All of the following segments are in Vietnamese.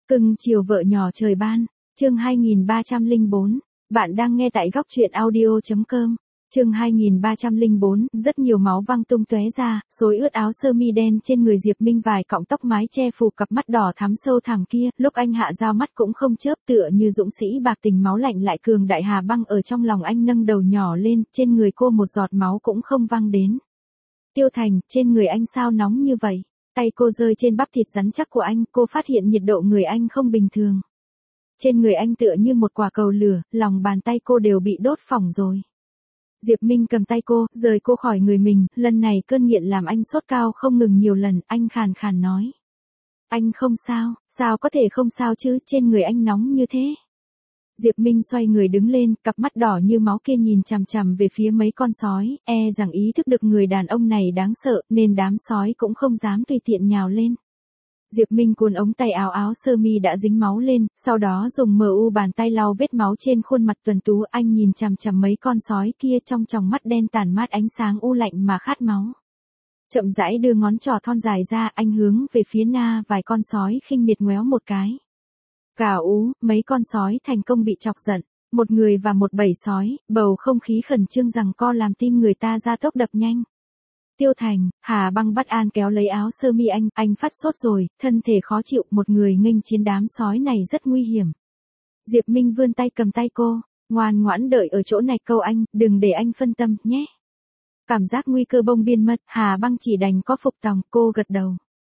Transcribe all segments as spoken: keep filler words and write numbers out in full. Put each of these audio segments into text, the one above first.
Cưng chiều vợ nhỏ trời ban, chương hai nghìn ba trăm lẻ bốn, bạn đang nghe tại góc truyện audio chấm com. Chương hai nghìn ba trăm lẻ bốn, rất nhiều máu văng tung tóe ra, xối ướt áo sơ mi đen trên người Diệp Minh, vài cọng tóc mái che phủ cặp mắt đỏ thắm sâu thẳm kia, lúc anh hạ dao mắt cũng không chớp, tựa như dũng sĩ bạc tình máu lạnh lại cường đại. Hà Băng ở trong lòng anh nâng đầu nhỏ lên, trên người cô một giọt máu cũng không văng đến. Tiêu Thành, trên người anh sao nóng như vậy? Tay cô rơi trên bắp thịt rắn chắc của anh, cô phát hiện nhiệt độ người anh không bình thường. Trên người anh tựa như một quả cầu lửa, lòng bàn tay cô đều bị đốt phỏng rồi. Diệp Minh cầm tay cô, rời cô khỏi người mình, lần này cơn nghiện làm anh sốt cao không ngừng nhiều lần, anh khàn khàn nói. Anh không sao, sao có thể không sao chứ, trên người anh nóng như thế. Diệp Minh xoay người đứng lên, cặp mắt đỏ như máu kia nhìn chằm chằm về phía mấy con sói, e rằng ý thức được người đàn ông này đáng sợ, nên đám sói cũng không dám tùy tiện nhào lên. Diệp Minh cuốn ống tay áo áo sơ mi đã dính máu lên, sau đó dùng mờ u bàn tay lau vết máu trên khuôn mặt tuấn tú. Anh nhìn chằm chằm mấy con sói kia, trong tròng mắt đen tàn mát ánh sáng u lạnh mà khát máu. Chậm rãi đưa ngón trỏ thon dài ra, anh hướng về phía na vài con sói khinh miệt ngoéo một cái. Cào ú, mấy con sói thành công bị chọc giận, một người và một bầy sói, bầu không khí khẩn trương giằng co làm tim người ta ra tốc đập nhanh. Tiêu Thành, Hà Băng bất an kéo lấy áo sơ mi anh, anh phát sốt rồi, thân thể khó chịu, một người nghênh chiến đám sói này rất nguy hiểm. Diệp Minh vươn tay cầm tay cô, ngoan ngoãn đợi ở chỗ này câu anh, đừng để anh phân tâm, nhé. Cảm giác nguy cơ bông biên mất, Hà Băng chỉ đành có phục tòng, cô gật đầu.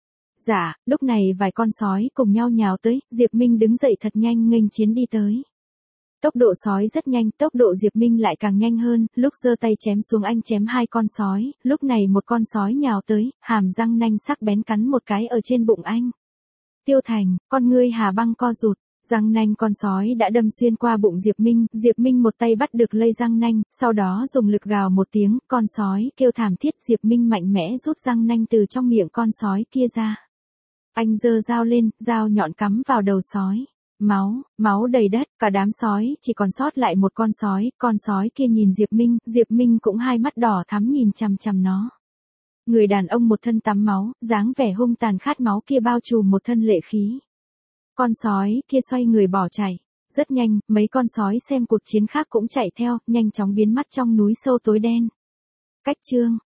Dạ, lúc này vài con sói cùng nhau nhào tới, Diệp Minh đứng dậy thật nhanh nghênh chiến đi tới. Tốc độ sói rất nhanh, tốc độ Diệp Minh lại càng nhanh hơn, lúc giơ tay chém xuống anh chém hai con sói, lúc này một con sói nhào tới, hàm răng nanh sắc bén cắn một cái ở trên bụng anh. Tiêu Thành, con ngươi Hà Băng co rụt, răng nanh con sói đã đâm xuyên qua bụng Diệp Minh, Diệp Minh một tay bắt được lây răng nanh, sau đó dùng lực gào một tiếng, con sói kêu thảm thiết, Diệp Minh mạnh mẽ rút răng nanh từ trong miệng con sói kia ra. Anh giơ dao lên, dao nhọn cắm vào đầu sói. Máu, máu đầy đất, cả đám sói, chỉ còn sót lại một con sói, con sói kia nhìn Diệp Minh, Diệp Minh cũng hai mắt đỏ thắm nhìn chằm chằm nó. Người đàn ông một thân tắm máu, dáng vẻ hung tàn khát máu kia bao trùm một thân lệ khí. Con sói kia xoay người bỏ chạy, rất nhanh, mấy con sói xem cuộc chiến khác cũng chạy theo, nhanh chóng biến mất trong núi sâu tối đen. Cách chương.